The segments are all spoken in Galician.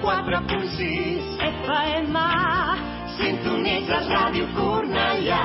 104.6 FM. Sintonitza Ràdio Cornellà.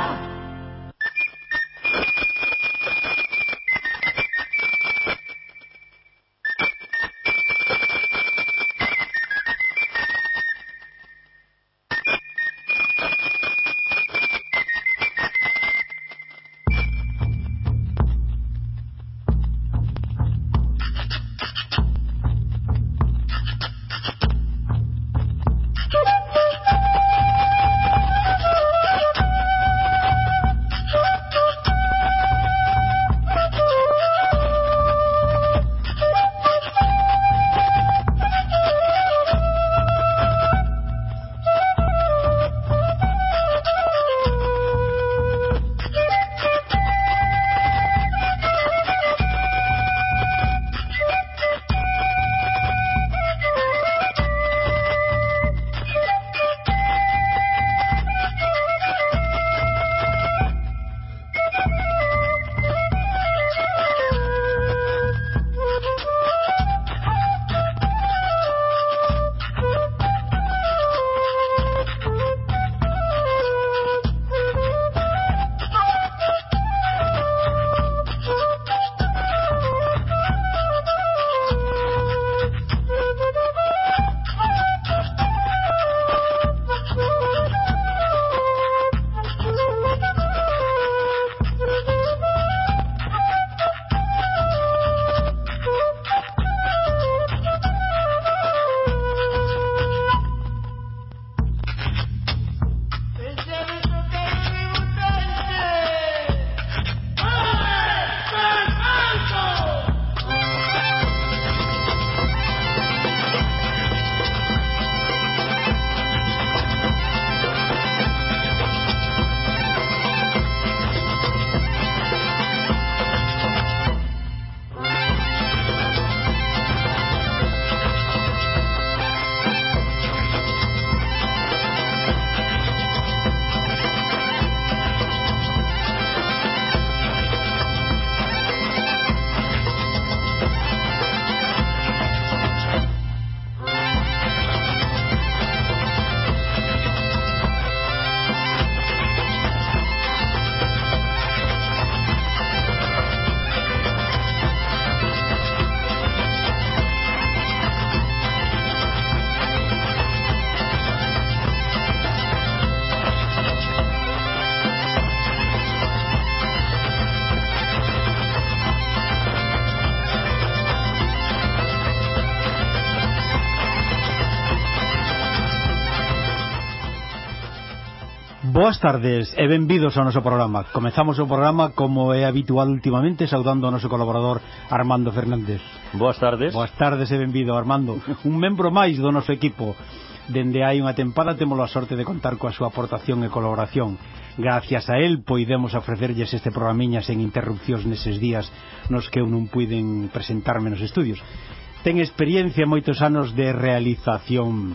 Boas tardes e benvidos ao noso programa. Comezamos o programa como é habitual últimamente, saudando ao noso colaborador Armando Fernández. Boas tardes. Boas tardes e benvido, Armando. Un membro máis do noso equipo. Dende hai unha tempada temos a sorte de contar coa súa aportación e colaboración. Gracias a él poidemos ofrecerlles este programiña sen interrupcións neses días nos que eu non puiden presentarme nos estudios. Ten experiencia moitos anos de realización.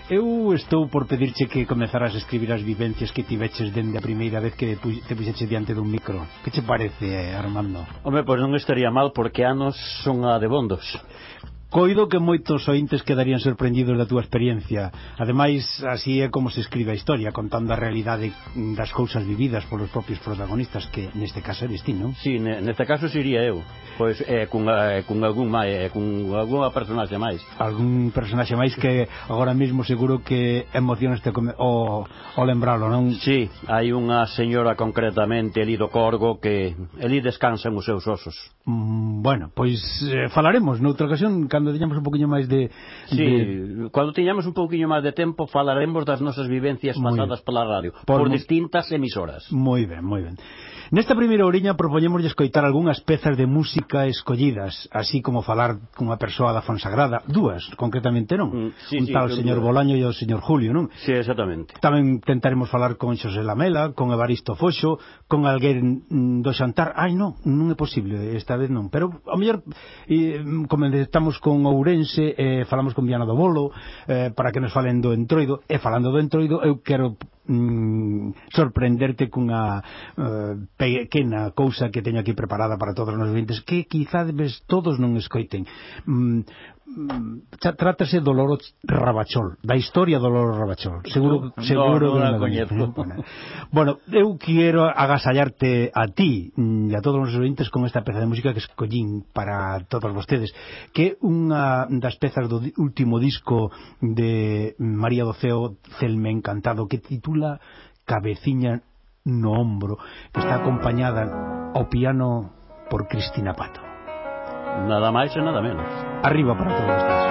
Eu estou por pedirche que comezaras a escribir as vivencias que tiveches dende a primeira vez que te puxeches diante dun micro. Que che parece, Armando? Home, pois non estaría mal porque anos son adebondos. Coido que moitos ointes quedarían sorprendidos da túa experiencia. Ademais, así é como se escribe a historia, contando a realidade das cousas vividas polos propios protagonistas, que neste caso eres ti, non? Si, neste caso sería eu. Pois con algunha personaxe máis. Algún personaxe máis que agora mesmo seguro que emociones te o lembralo, non? Si, hai unha señora concretamente ali do Corgo que ali descansan os seus osos. Bueno, pois falaremos noutra ocasión cando teñamos un poquinho máis de... Cando teñamos un poquinho máis de tempo falaremos das nosas vivencias pasadas pola radio, por distintas emisoras. Moi ben, moi ben. Nesta primeira oriña propoñémoslle escoitar algunhas pezas de música escollidas, así como falar cunha persoa da Fonsagrada, dúas, concretamente, non? Un tal señor Bolaño e o señor Julio, non? Si, exactamente. Tamén tentaremos falar con Xosé Lamela, con Evaristo Foxo, con alguén do Xantar. Ai, non é posible, esta vez non, pero ao mellor como estamos con Ourense, falamos con Viana do Bolo, para que nos falen do Entroido, e falando do Entroido eu quero sorprenderte cunha pequena cousa que teño aquí preparada para todos os ouvintes que quizá todos non escoiten. trátase do Loro Rabachol, da historia do Loro Rabachol. Seguro que non a coñezo. Bueno, eu quero agasallarte a ti e a todos os ouvintes con esta peza de música que escollín para todos vostedes, que é unha das pezas do último disco de María do Ceo, Celme Encantado, que titula Cabeciña no Ombro, que está acompañada ao piano por Cristina Pato. Nada máis e nada menos. Arriba para todos vostedes.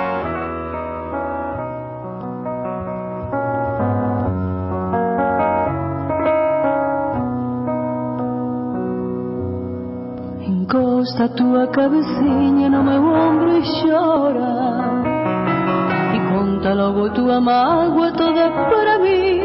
Encosta a tua cabeciña no meu ombro e chora, e conta logo a tua mágoa toda para mim.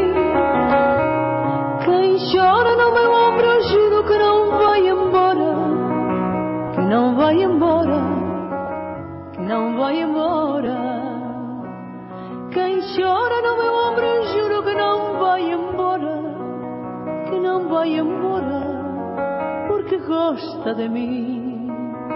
Quem chora no meu ombro eu juro que não vai embora, que não vai embora, que não vai embora. Quem chora no meu ombro eu juro que não vai embora, que não vai embora, porque gosta de mim.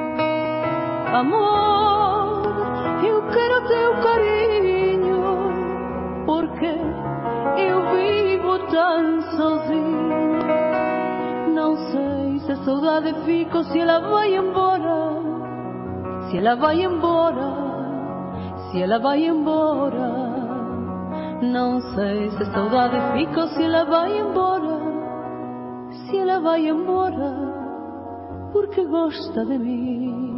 Amor, eu quero teu carinho, porque eu vivo tão sozinho. Não sei se a saudade fica ou se ela vai embora, se ela vai embora, se ela vai embora. Não sei se a saudade fica ou se ela vai embora, se ela vai embora, porque gosta de mim.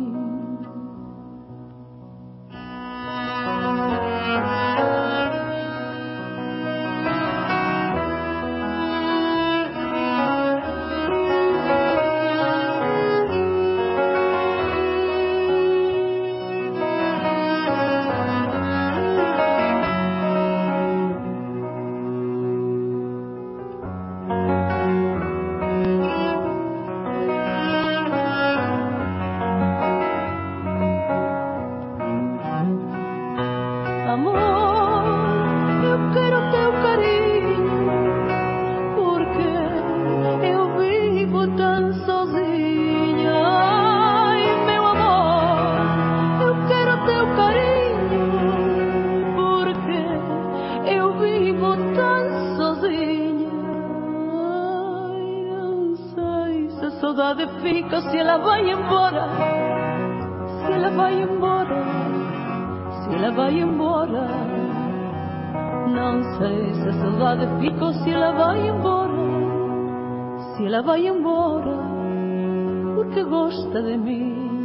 Fica se ela vai embora, se ela vai embora, se ela vai embora. Não sei se a saudade fica ou se ela vai embora, se ela vai embora, porque gosta de mim.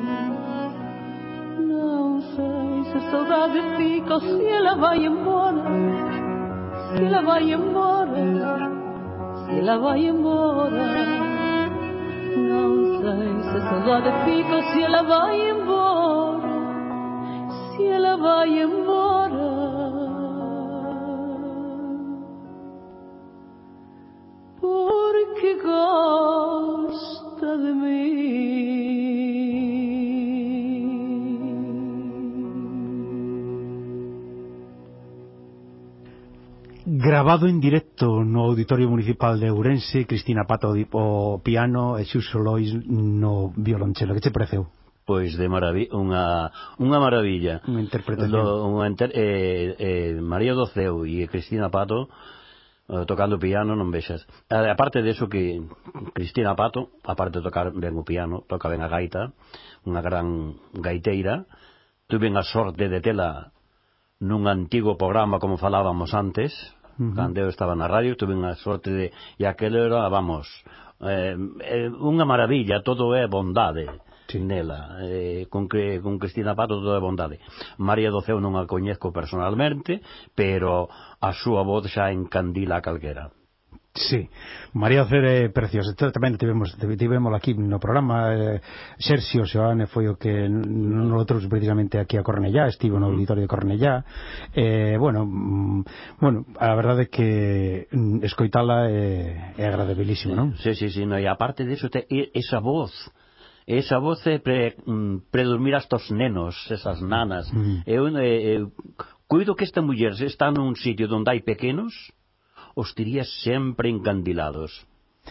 Não sei se a saudade fica ou se ela vai embora, se ela vai embora, se ela vai embora. Não sei se a saudade fica ou se ela vai embora, se ela vai embora, porque gosta de mim. Grabado en directo no Auditorio Municipal de Ourense, Cristina Pato o piano e Xuxo Lois no violonchelo. Que che pareceu? Pois de unha maravilla. Unha interpretación. María do Ceo e Cristina Pato tocando piano, non vexas. Aparte de eso, que Cristina Pato, aparte de tocar ben o piano, toca ben a gaita, unha gran gaiteira. Tuve a sorte de tela nun antigo programa, como falábamos antes, cando eu estaba na radio, tuve a sorte de... E aquelo era, vamos, unha maravilla, todo é bondade. Sí. Nela, con Cristina Pato todo é bondade. María do Ceo non a coñezco personalmente, pero a súa voz xa encandila a calquera. Sí, María do Ceo é preciosa. Tamén tivemos aquí no programa. Xerxio Xoane foi o que nosotros precisamente aquí a Cornellá, estivo no auditorio de Cornellá. Bueno, a verdade é que escoitala é agradabilísimo, non? Sí, no, e aparte disso, esa voz é predormir hasta os nenos, esas nanas. Eu cuido que esta muller está nun sitio onde hai pequenos, os tería sempre encandilados.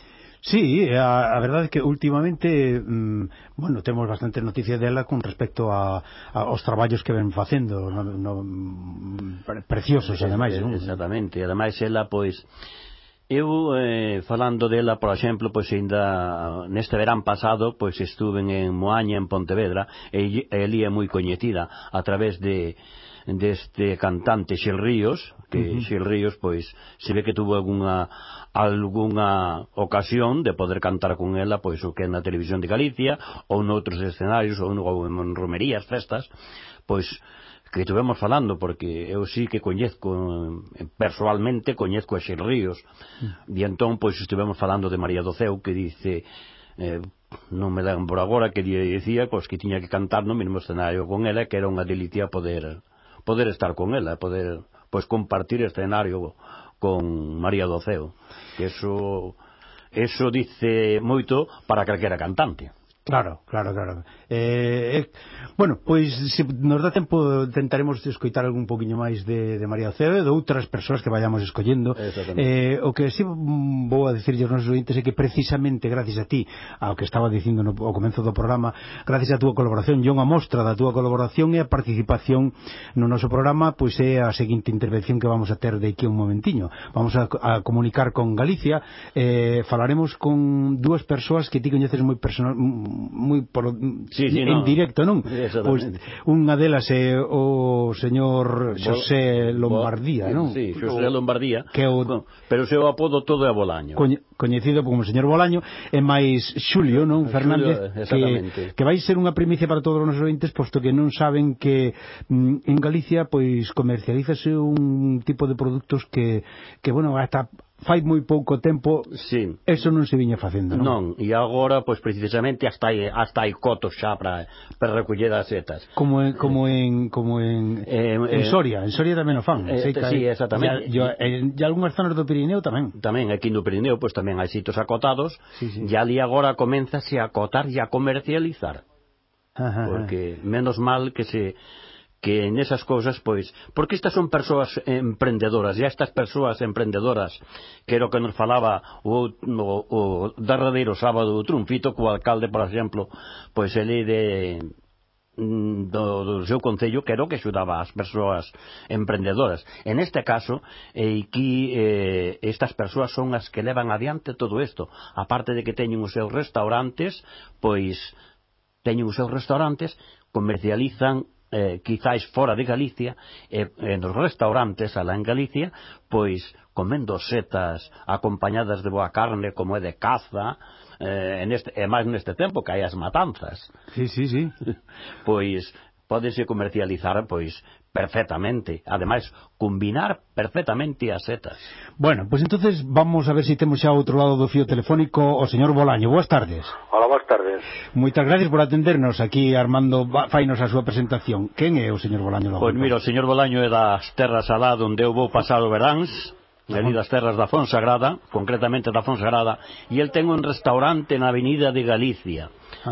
Sí, a verdade é que últimamente bueno, temos bastante noticia dela con respecto aos traballos que ven facendo preciosos, ademais, non? Exactamente, e ademais ela, pois eu, falando dela, por exemplo, pois ainda neste verán pasado, pois estuve en Moaña, en Pontevedra, e ali é moi coñecida a través deste cantante Xil Ríos, que Xil Ríos, pois, se ve que tuvo algunha ocasión de poder cantar con ela, pois, o que é na televisión de Galicia, ou noutros escenarios, ou en romerías, festas, pois, que estuvemos falando, porque eu sí que coñezco persoalmente, coñezco a Xil Ríos, e entón, pois, estivemos falando de María do Ceu, que dice, non me lembro agora, que dicía, pois, que tiña que cantar no mesmo escenario con ela, que era unha delicia poder estar con ela, poder, pois, compartir escenario con María do Ceu, que eso dice moito para calquera cantante. Claro. Bueno, pois se nos dá tempo tentaremos escoitar algún poquinho máis de María do Ceu e de outras persoas que vayamos escollendo. O que si vou a dicirlle aos nosos ointes é que precisamente gracias a ti, ao que estaba dicindo ao comezo do programa, gracias a túa colaboración e unha mostra da túa colaboración e a participación no noso programa, pois é a seguinte intervención que vamos a ter de aquí un momentiño. Vamos a comunicar con Galicia, falaremos con dúas persoas que ti coñeces moi personal, en directo, non? Pois unha delas é o señor Xosé Lombardía, non? Sí, Xosé Lombardía, que pero o seu apodo todo é Bolaño. Coñecido como o señor Bolaño, e máis Xulio, non? Fernández, que vai ser unha primicia para todos os nosos ointes, posto que non saben que en Galicia pois comercialízase un tipo de produtos que bueno, hasta fai moi pouco tempo eso non se viña facendo, non? Non, e agora, pois precisamente hasta hai cotos xa para recoller as setas. Como en Soria tamén o fan. Sí, exactamente. E algunhas zonas do Pirineo tamén. Tamén, aquí no Pirineo, pois tamén hai sitios acotados, e ali agora coménzase a acotar e a comercializar. Porque menos mal que en esas cousas, pois, porque estas son persoas emprendedoras, e estas persoas emprendedoras, que era o que nos falaba o derradeiro sábado o Trunfito, co alcalde, por exemplo, pois ele do seu concello, que era o que axudaba as persoas emprendedoras. En este caso, aquí estas persoas son as que levan adiante todo isto, aparte de que teñen os seus restaurantes, pois teñen os seus restaurantes, comercializan quizáis fora de Galicia, nos restaurantes alá en Galicia, pois comendo setas acompañadas de boa carne, como é de caza, e máis neste tempo que hai as matanzas. Sí. Pois pódese comercializar, pois, perfectamente. Ademais, combinar perfectamente as setas. Bueno, pois entonces vamos a ver se temos xa ao outro lado do fío telefónico o señor Bolaño. Boas tardes. Hola, boas tardes. Moitas gracias por atendernos. Aquí Armando fainos a súa presentación. Quen é o señor Bolaño? Pois mira, o señor Bolaño é das terras alá onde eu vou pasar o veráns, ali das terras da Fonsagrada, concretamente da Fonsagrada, e el ten un restaurante na Avenida de Galicia.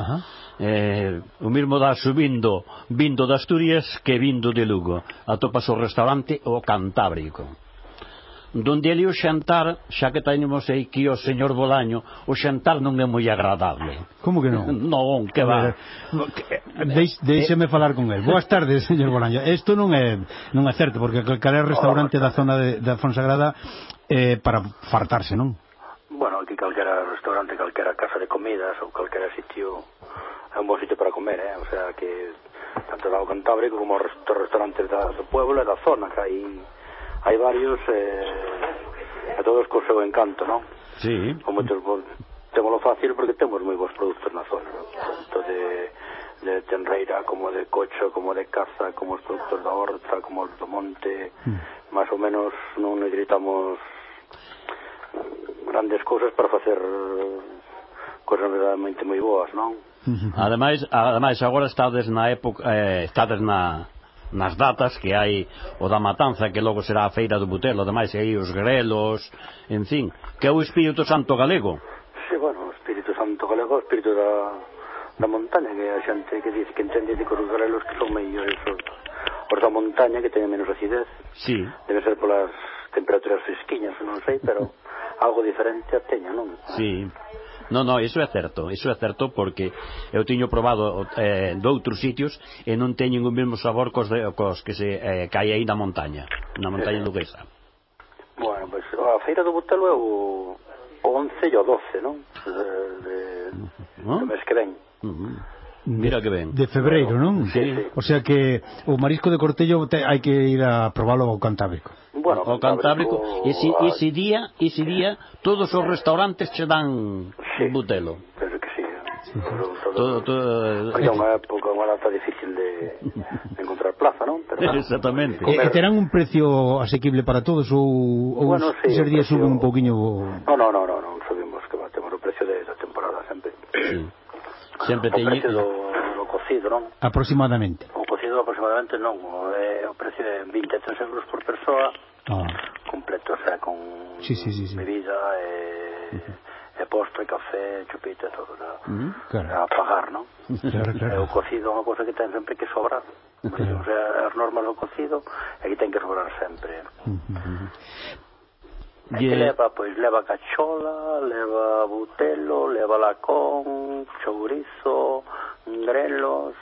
O mismo dá subindo vindo de Asturias que vindo de Lugo. Atopas o restaurante O Cantábrico, donde ali o xantar, xa que tenemos aquí o señor Bolaño, o xantar non é moi agradable. Como que non? Non, que va. Deixeme falar con el. Boas tardes, señor Bolaño. Isto non é certo, porque calquera restaurante da zona da Fonsagrada para fartarse, non? Bueno, aquí calquera restaurante, calquera casa de comidas ou calquera sitio é un bon sitio para comer, o sea que tanto da O Cantábrico como os restaurantes do pueblo e da zona, que hai varios e todos co seu encanto, non? Sí. Con moitos témolo fácil porque temos moi bons produtos na zona, non? Tanto de tenreira, como de cocho, como de caza, como os produtos da horta, como os do monte, máis ou menos non necesitamos grandes cousas para facer cousas verdadeiramente moi boas, non? Ademais agora estades na época, estades nas datas que hai o da matanza, que logo será a feira do Butelo, ademais hai os grelos, en fin, que é o Espírito Santo galego. Sí, bueno, o Espírito Santo galego, o espírito da montaña, que a xente que dice que entende que os grelos que son mellores os da montaña, que teñen menos acidez. Sí. Debe ser polas temperaturas fresquiñas, non sei, pero algo diferente a teña, non? Sí. No, iso é certo porque eu tiño probado doutros sitios e non teñen o mesmo sabor cos que se cae aí na montaña luguesa. Bueno, pois a feira do Butelo é o 11 e o 12, non? Do mes que ven. Mira que ben. De febreiro, non? Sí. O sea que o marisco de Cortello hai que ir a probalo ao Cantábrico. Bueno, o Cantábrico, ese día todos os restaurantes che dan Butelo. Penso que sí. Todo. Porque é unha época, unha data difícil de encontrar plaza, non? Pero, exactamente. E terán un precio asequible para todos ou bueno, sí, eses días suben un pouquiño? Non subimos, que batemos o precio da temporada sempre. Sí. Sempre teñe o precio do cocido, non? Aproximadamente. O cocido aproximadamente non, o precio de 23 euros por persoa completo, o sea, con bebida e postre, café, chupita, todo a pagar, non? Claro. O cocido é unha cousa que ten sempre que sobrar. O sea, as normas do cocido aquí ten que sobrar sempre. E que leva, pois, leva cachola, leva butelo, leva lacón, chourizo, grelos,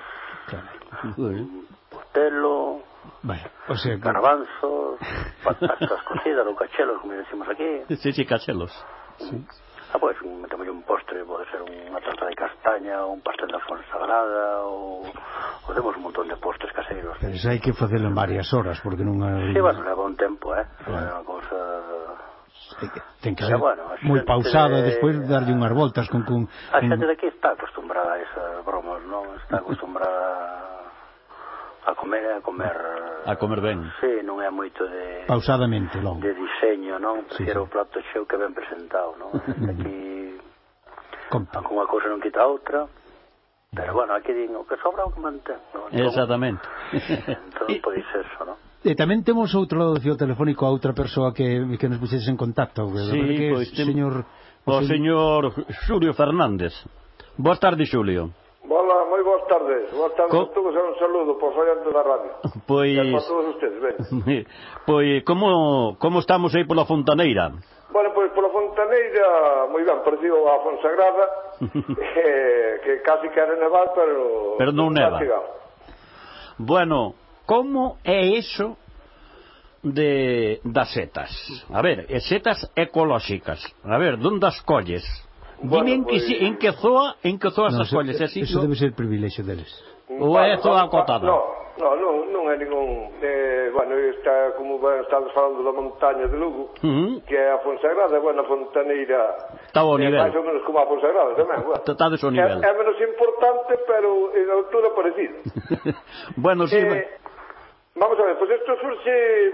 butelo, o sea, garbanzos, patatas cocidas ou cachelos, como decimos aquí. Sí, cachelos. Pois, metemos un postre, pode ser unha tarta de castaña, un pastel da Fonsagrada, ou temos un montón de postres caseiros. Pero iso hai que facelo en varias horas, porque non hai... Sí, bueno, leva un tempo, é unha cousa... Ten que ser moi pausada e despois darlle unhas voltas con... A xente daqui está acostumbrada a esas bromas, non? Está acostumbrada a comer ben. Sí, non é moito de... Pausadamente, logo. De diseño, non? Prefiero o plato xeo que ben presentado, non? Aquí... Unha cousa non quita outra. Pero, bueno, aquí din o que sobra o que mantén, non? Exactamente. Entón, pois eso, non? E tamén temos outro lado do fío telefónico a outra persoa que nos puxedes en contacto. Sí, pois o señor Xulio Fernández. Boas tardes, Xulio. Hola, moi boas tardes. Boas tardes a todos e un saludo por oyentes da radio. Pois... E para todos ustedes, ben. Pois, como estamos aí pola Fontaneira? Bueno, pois pola Fontaneira, moi ben, parecido a Fonsagrada, que casi quere nevar, pero non neva. Bueno, como é iso das setas? A ver, setas ecolóxicas. A ver, onde as colles? Dime en que zoa as colles. Eso debe ser privilexio deles. Ou é zoa acotada? Non é ningún... bueno, está, como estamos falando da montaña de Lugo, que é a Fonsagrada, bueno, a Fontaneira... Está ao nivel. Mais ou menos como a Fonsagrada tamén, bueno. Está ao nivel. É menos importante, pero en altura parecida. Bueno, sí... Vamos a ver, pues esto surge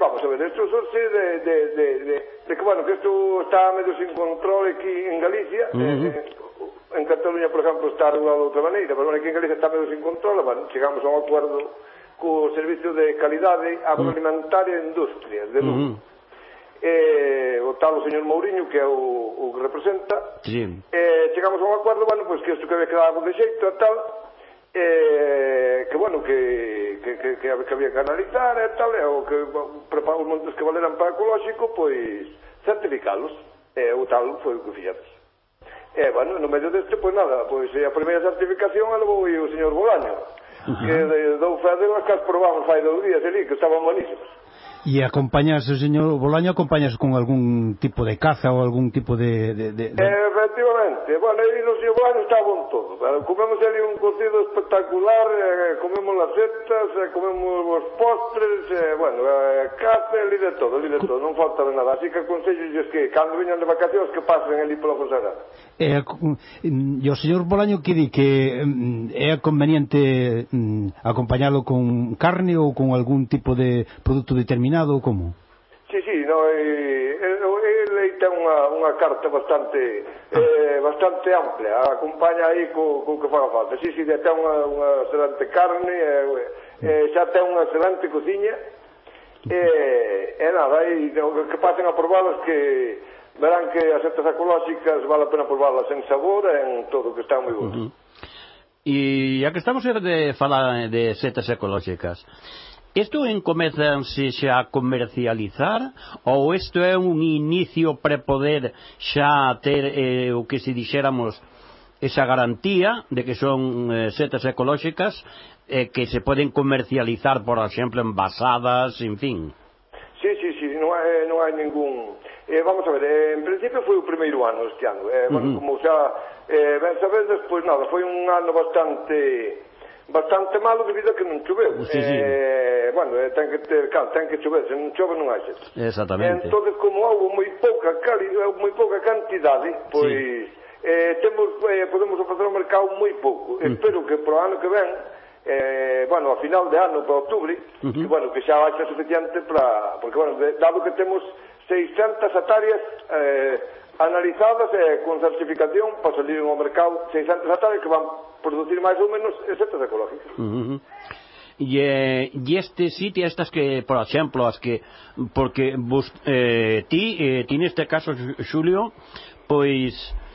de que, bueno, que esto está medio sin control aquí en Galicia. En Cataluña, por ejemplo, está regulado de outra maneira, pero bueno, aquí en Galicia está medio sin control. Bueno, chegamos a un acuerdo co Servicio de Calidade Agroalimentaria e Industria de Lugo. O tal o señor Mouriño, que é o que representa, chegamos a un acuerdo, bueno, pues que isto que había quedado de xeito e tal, que bueno, que había que analizar e tal, o que preparar os montes que valeran para ecolóxico, pois certificalos, o tal foi o que fixemos. Bueno, no medio deste, pois nada, pois a primeira certificación a levou o señor Bolaño, que dou fe delas que as probamos fai 2 días ali, que estaban buenísimas. E acompañas, o señor Bolaño, acompañas con algún tipo de caza ou algún tipo de... Efectivamente, bueno, e no señor Bolaño está bon todo. Comemos ali un cocido espectacular, comemos las setas, comemos os postres, bueno, caza, ali de todo, non falta de nada. Así que aconsello es que, cando viñan de vacacións, que pasen ali pola Fonsagrada. E o señor Bolaño que di que é conveniente acompañalo con carne ou con algún tipo de produto determinado ou como? Sí, no, ele ten unha carta bastante amplia, acompaña aí co que faga falta. Sí, ten unha excelente carne, xa ten unha excelente cociña, nada, aí que pasen a probalas, que verán que as setas ecolóxicas vale a pena probalas en sabor e en todo, que están moi boas. E a que estamos de falar de setas ecolóxicas, Isto comezanse xa a comercializar ou isto é un inicio para poder xa ter o que se dixéramos esa garantía de que son setas ecolóxicas que se poden comercializar, por exemplo, envasadas, en fin? Sí, non hai ningún... vamos a ver, en principio foi o primeiro ano este ano. Bueno, como xa ben sabedes, pois nada, foi un ano bastante malo debido a que non choveu. Bueno, ten que ter cal, ten que chover, se non chove non hai xeito. Exactamente. Entón, como houve moi pouca cantidade, pois podemos ofrecer ao mercado moi pouco. Espero que pro ano que ven, bueno, a final de ano, para outubro, que xa vai ser suficiente para... Porque, bueno, dado que temos 600 hectáreas analizadas con certificación para salir ao mercado, 600 hectáreas que van producir máis ou menos setas ecológicas. E este sitio, estas que, por exemplo, as que, porque ti neste caso, Xulio, pois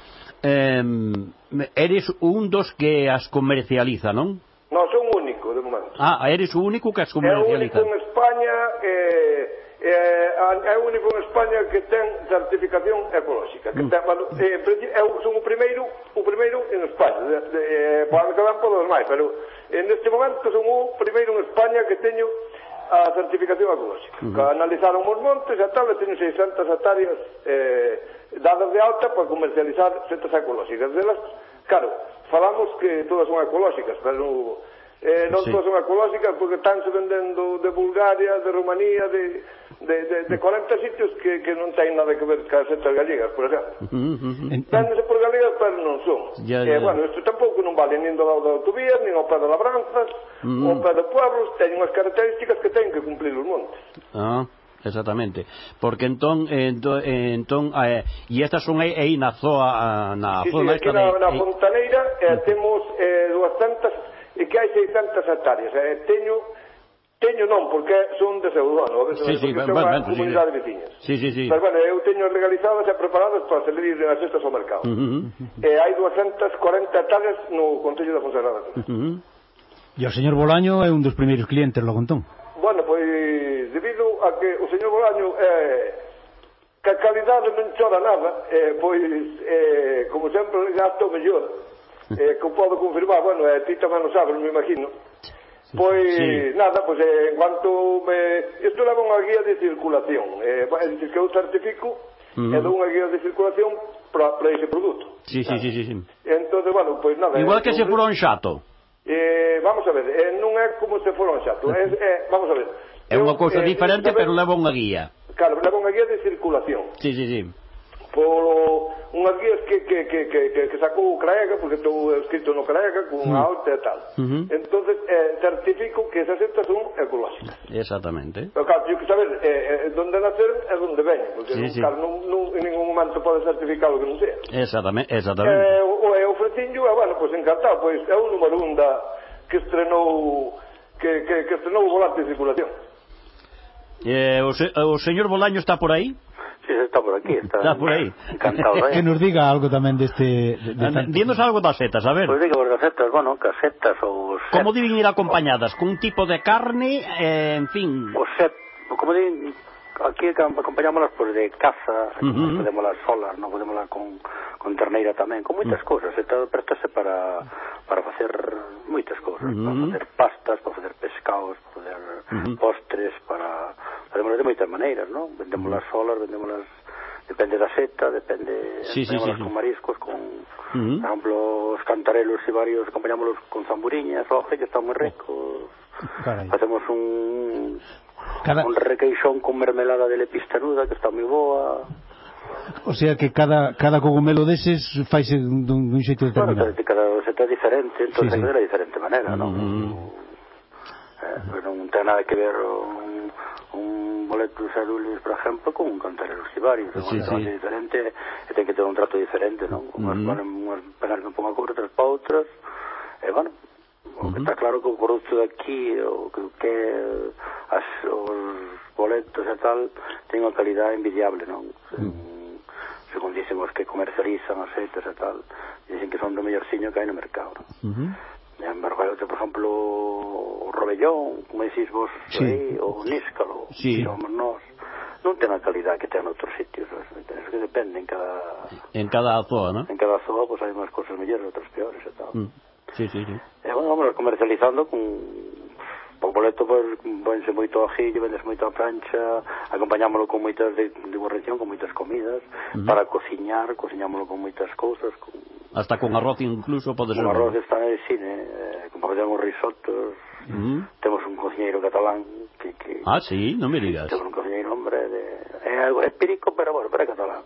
eres un dos que as comercializa, non? Non, son único, de momento. Eres o único que as comercializa. É único en España, é único en España que ten certificación ecolóxica. Que ten, son o primeiro en España. Para que van todos máis, pero neste momento son o primeiro en España que teño a certificación ecolóxica. Que analizaron os montes e tal, e teño 600 hectáreas dadas de alta para comercializar setas ecolóxicas. Delas, claro, falamos que todas son ecolóxicas, pero non todas son ecolóxicas porque estánse vendendo de Bulgaria, de Rumanía, de 40 sitios que non ten nada que ver con as setas galegas, por exemplo. Véndese por galegas, pero non son. Bueno, isto tampouco non vale nin do lado da autovía, nin ao pé de labranzas, ao pé de pueblos, teñen unhas características que teñen que cumplir os montes. Exactamente, porque entón e estas son aí na zona aquí na Fontaneira temos 200 e que hai 600 hectáreas. Teño non, porque son de pseudono, porque son unha comunidade de veciñas. Pero bueno, eu teño legalizadas e preparadas para salir as cestas ao mercado. Hai 240 hectáreas no Concello da Fonsagrada. E o señor Bolaño é un dos primeiros clientes, lo contón. Bueno, pois debido a que o señor Bolaño que a calidade non chora nada, pois como sempre gasto mellor, que podo confirmar, bueno, ti tamén o sabes, me imagino. Pois nada, pois en cuanto isto leva unha guía de circulación, é dicir que eu certifico e dou unha guía de circulación para ese produto. Entón, bueno, pois nada, igual que se fora un xato. Vamos a ver, non é como se fora un xato, vamos a ver, é unha cousa diferente, pero leva unha guía. Claro, leva unha guía de circulación. Por unhas guías que sacou o CRAEGA, porque estou escrito no CRAEGA con unha alta e tal. Entonces certifico que esas setas son ecolóxicas. Exactamente. Pero claro, eu que saber donde nacer e donde veñen, porque en ningún momento pode certificar o que non sea. Exactamente. Ofrecinho, bueno, pois encantado, pois é o número 1 que estrenou o volante de circulación. O señor Bolaño está por aí? Sí, está por aquí, está por aí. Encantado, que nos diga algo tamén deste... Dinos algo das setas, a ver. Pois digo, das setas, bueno, casetas ou... Como deben ir acompañadas? Cun tipo de carne, en fin... Como dicen, aquí acompañámolas pues, de caza, podémoslas solas, non podémoslas con terneira tamén, con moitas cousas, préstase para facer moitas cousas, para facer pastas, para facer pescados, para facer postres, facémoslas de moitas maneiras, non? Vendémoslas solas, vendémoslas, depende da seta, vendémoslas con mariscos, con, por exemplo, os cantarelos e varios, acompañámoslos con zamburiñas, oje, que están moi ricos, facemos un requeixón con mermelada de lepistanuda, que está moi boa. O sea que cada cogumelo deses faise dun xeito determinado. Bueno, cada seta é diferente, entón de diferente maneira, non? Non ten nada que ver un boleto de cerulis, por exemplo, con un cantarelo xibarios, é diferente e ten que ter un trato diferente, non? Unhas pegar que ponga cobre, outras pa outras, e bueno, está claro que o produto de aquí, o que os boletos e tal, ten unha calidad envidiable, non? Según dicen os que comercializan as setas e tal, dicen que son do mellorciño que hai no mercado, non? En embargo, hai outro, por exemplo, o rovellón, como decís vos, aí, o níscalo, digamos nós, non ten a calidad que ten outros sitios, es que depende en cada zoa, non? En cada zoa, pues hai unhas cosas mellores, outras peores e tal. Sí. E, bueno, vamos comercializando con boleto, pues, vense moito ajillo, vendes moito a plancha, acompañámoslo con moitas de guarnición, con moitas comidas, para cociñámoslo con moitas cousas, hasta con arroz incluso pode ser. Con arroz está en el cine, con facemos risotos, temos un cociñeiro catalán que... Ah, sí, non me digas. Temos un cociñeiro, hombre, é perico, pero bueno, pero é catalán.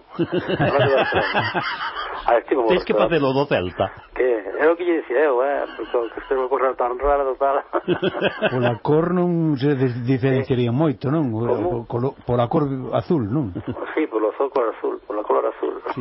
Tens que facelo do Celta. Que é o que lle dicía eu, porque isto é unha cosa tan rara do tal. Pola cor non se diferenciaría moito, non? Pola cor azul, non? Sí, pola color azul. Sí.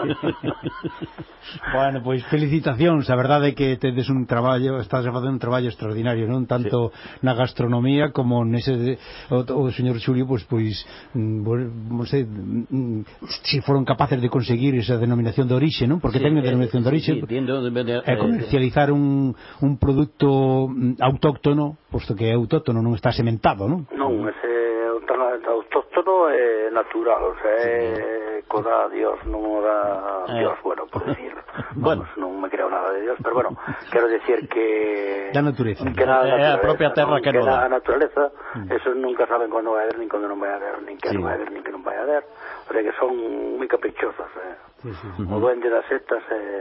Bueno, pois felicitacións, a verdade é que tedes un traballo, estás a facer un traballo extraordinario, non tanto na gastronomía como nese o señor Xulio, pois non sei se foron capaces de conseguir esa denominación de orixe, non? Porque ten a denominación de orixe. Comercializar un producto autóctono, posto que é autóctono, non está sementado, non? Non, ese autóctono é natural, o sea, é coda Dios, non o da Dios, bueno, por decir, vamos, non me creo nada de Dios, pero bueno, quero decir que da natureza, que é a propia terra que non dá. A naturaleza, eso nunca saben cando vai haber, nin cando non vai haber, nin que vai haber, nin que non vai haber, o sea que son moi caprichosas, o duende das setas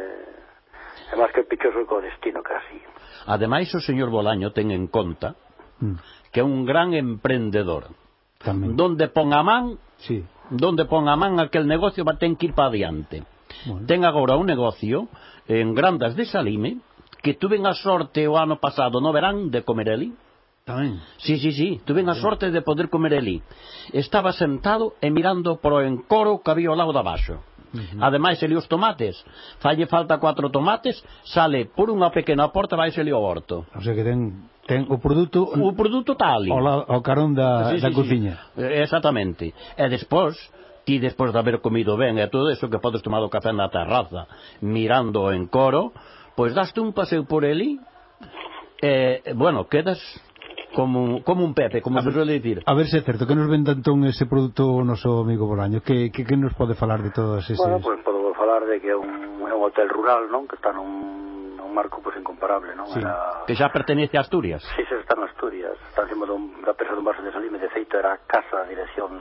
é máis que pichoso co destino, casi. Ademais, o señor Bolaño ten en conta que é un gran emprendedor. Tamén. Donde pon a man aquel negocio ten que ir para adiante. Ten agora un negocio en Grandas de Salime que tuve a sorte o ano pasado no verán de comer ali. Tamén. Sí, tuve a sorte de poder comer ali. Estaba sentado e mirando por o encoro que había ao lado de abaixo. Ademais, ele os tomates, falle falta 4 tomates, sale por unha pequena porta, vaise ali ao horto. O sea que ten o produto está ali ao carón da cociña. Exactamente. E despois de haber comido ben e todo eso, que podes tomar o café na terraza mirando o encoro, pois daste un paseo por ali bueno, quedas como un Pepe, como se suele dicir. A ver se é certo, que nos venda entón ese produto o noso amigo Bolaño, que nos pode falar de todas esas... Bueno, pues podemos falar de que é un hotel rural, non? Que está nun marco pues incomparable, non? Sí. Que xa pertenece a Asturias. Sí, se está en Asturias, está encima da presa dun vaso de Salime, de feito era a casa, a dirección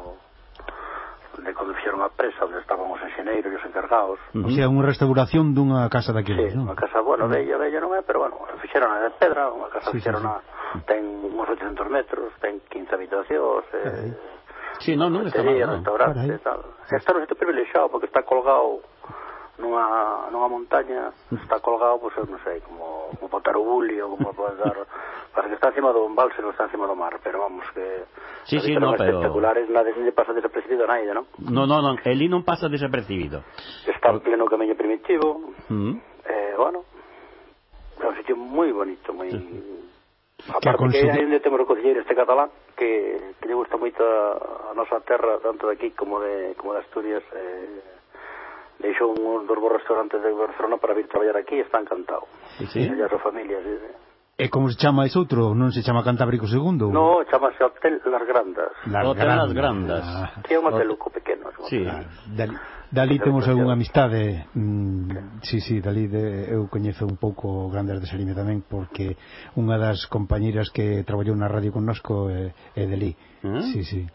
de cando fixeron a presa, onde estaban os enxeneiros e os encargados. O sea, unha restauración dunha casa daqueles, non? Sí, unha casa, bueno, bella non é, pero bueno, fixeron a de pedra, unha casa fixeron ten uns 800 metros, ten 15 habitacións, sí, non está mal, restaurante e tal. Está un sitio privilexiado porque está colgado nunha montaña, está colgado, pues, non sei, como Potarubulio, como pode dar, parece que está encima do embalse, non está encima do mar, pero vamos que no, pero espectaculares, nada se pasa desapercibido a naide, non? Non, eli non pasa desapercibido. Está en pleno camiño primitivo, bueno, é un sitio moi bonito, moi... Aparte que hai onde temos o cociñeiro este catalán que lle gusta moito a nosa terra, tanto de aquí como de Asturias, deixou un dos bons restaurantes de Barcelona para vir traballar aquí e está encantado. Sí. E a súa familia, E como se chama ese outro? Non se chama Cantábrico II? No, chamase Hotel Las Grandas. Hotel Las Grandas. Que é un hoteluco pequeno. Sí. Dali temos algunha amistade. Sí, dali eu coñezo un pouco Grandas de Salime tamén, porque unha das compañeiras que traballou na radio connosco é dali. Sí.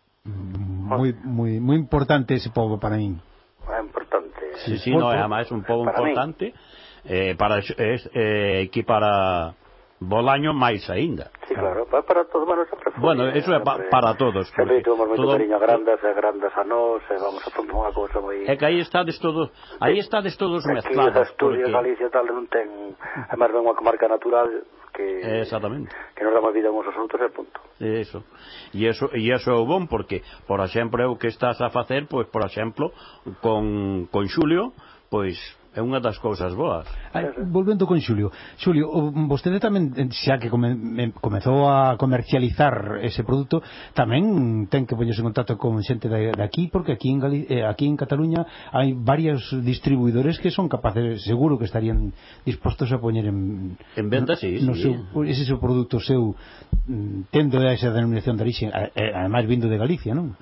Moi importante ese pobo para min. É importante. Sí, no, é máis un pobo importante para aquí para Bolaño máis aínda. Sí, claro, para todos, bueno, eso é para todos. Sempre tuvemos moito cariño a Grandas a nós, vamos a tomar unha cousa moi... É que aí estades todos mezclados. Aquí Asturias, Galicia tal, non ten... Además ven unha comarca natural que... Exactamente. Que nos dá máis vida uns aos outros, punto. Eso. E iso é o bon, porque, por exemplo, o que estás a facer, pois, por exemplo, con Xulio, pois... É unha das cousas boas. Volvendo con Xulio, vostede tamén, xa que comezou a comercializar ese produto, tamén ten que poñerse en contacto con xente de aquí, porque aquí en Cataluña hai varios distribuidores que son capaces, seguro que estarían dispostos a poñer en venta, sí. Ese seu produto seu, tendo esa denominación de origen, ademais vindo de Galicia, non?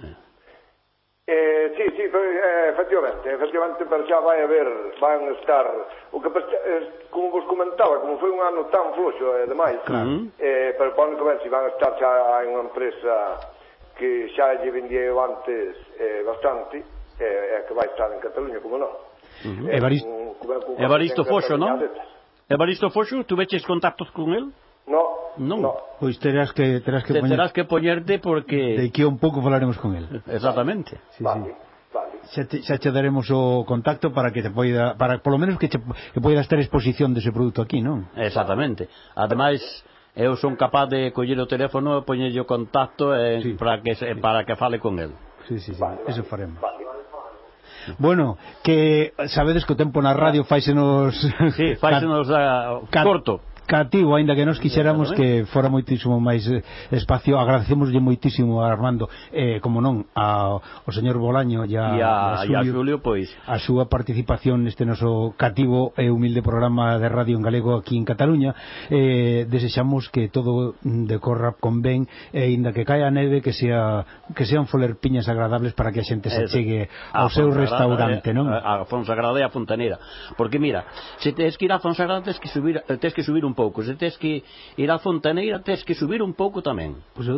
Sí, efectivamente, pero xa van estar, o que como vos comentaba, como foi un ano tan fluxo e demais, pero para que si van a estar xa en unha empresa que xa lle vendía antes bastante, que vai estar en Cataluña, como non. Evaristo Foxo, non? Evaristo Foxo, tu veches contactos con el? Non. Pois terás que poñerte porque... De que un pouco falaremos con el. Exactamente. Vale. Xa che daremos o contacto para que te poida, para polo menos que poida estar exposición dese produto aquí, non? Exactamente. Ademais, eu son capaz de coller o teléfono e poñerlle o contacto para que fale con el. Sí, eso faremos. Bueno, que sabedes que o tempo na radio fáisenos corto. Cativo, aínda que nos quixéramos que fora moitísimo máis espacio. Agradecemoslle moitísimo a Armando, como non, ao señor Bolaño e a Xulio, pois a súa participación neste noso cativo e humilde programa de radio en galego aquí en Cataluña. Desexamos que todo decorra con ben, e aínda que caia a neve, que sean folerpiñas agradables para que a xente se chegue ao seu restaurante, non? A Fonsagrada e a Fontanera, porque mira, se tes que ir a Fonsagrada tes que subir un pouco, se tes que ir á Fontaneira tes que subir un pouco tamén.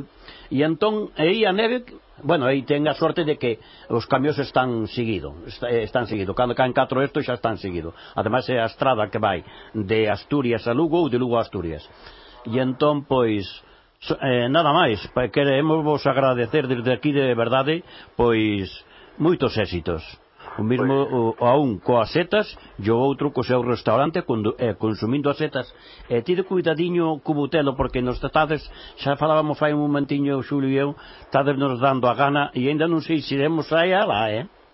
E entón aí a neve, bueno, aí ten a sorte de que os camións están seguidos, cando caen 4 estos xa están seguidos. Ademais é a estrada que vai de Asturias a Lugo ou de Lugo a Asturias. E entón, pois, nada máis, queremos vos agradecer desde aquí de verdade, pois, moitos éxitos. O mismo a un coas setas e o outro co seu restaurante consumindo as setas. Tide cuidadiño co butelo, porque nos tratades, xa falábamos fai un momentiño Xulio e eu, tades nos dando a gana e ainda non sei se iremos aí alá,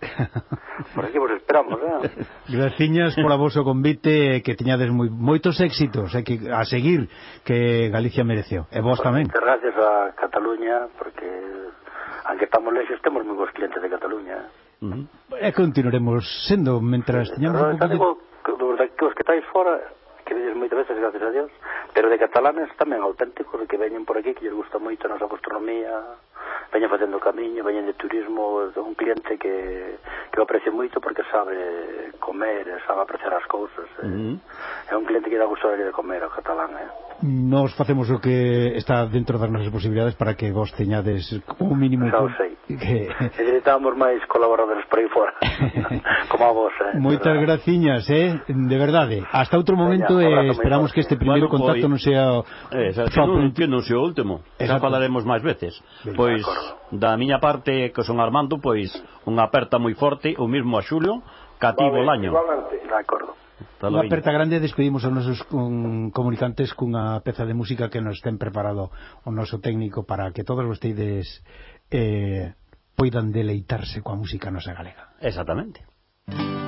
Por aquí vos esperamos, Graciñas pola voso convite, que teñades moitos éxitos, a seguir, que Galicia mereceu, e vos tamén. Gracias a Cataluña, porque aunque estamos lexos temos moi bons clientes de Cataluña. E continuaremos sendo mentras teñamos un poquinho. Os que estáis fora, que vedes moitas veces, gracias a Dios, pero de catalanes tamén auténticos, que veñen por aquí, que lles gusta moito a nosa gastronomía, veñen facendo camiño, veñen de turismo, un cliente que o aprecia moito porque sabe comer, sabe apreciar as cousas. É un cliente que dá gusto de comer ao catalán, Nos facemos o que está dentro das nosas posibilidades para que vos teñades un mínimo. Xa o sei. Necesitamos máis colaboradores por aí fora, como a vos. Moitas graciñas, de verdade. Hasta outro momento, esperamos que este primeiro contacto non sea que non sea o último. Xa falaremos máis veces. Pois, da miña parte, que son Armando, pois, unha aperta moi forte, o mismo a Xulio, cativo Laño. Igualmente. De acordo. Unha aperta grande. Despedimos aos nosos comunicantes cunha peza de música que nos ten preparado o noso técnico para que todos vostedes poidan deleitarse coa música nosa galega. Exactamente.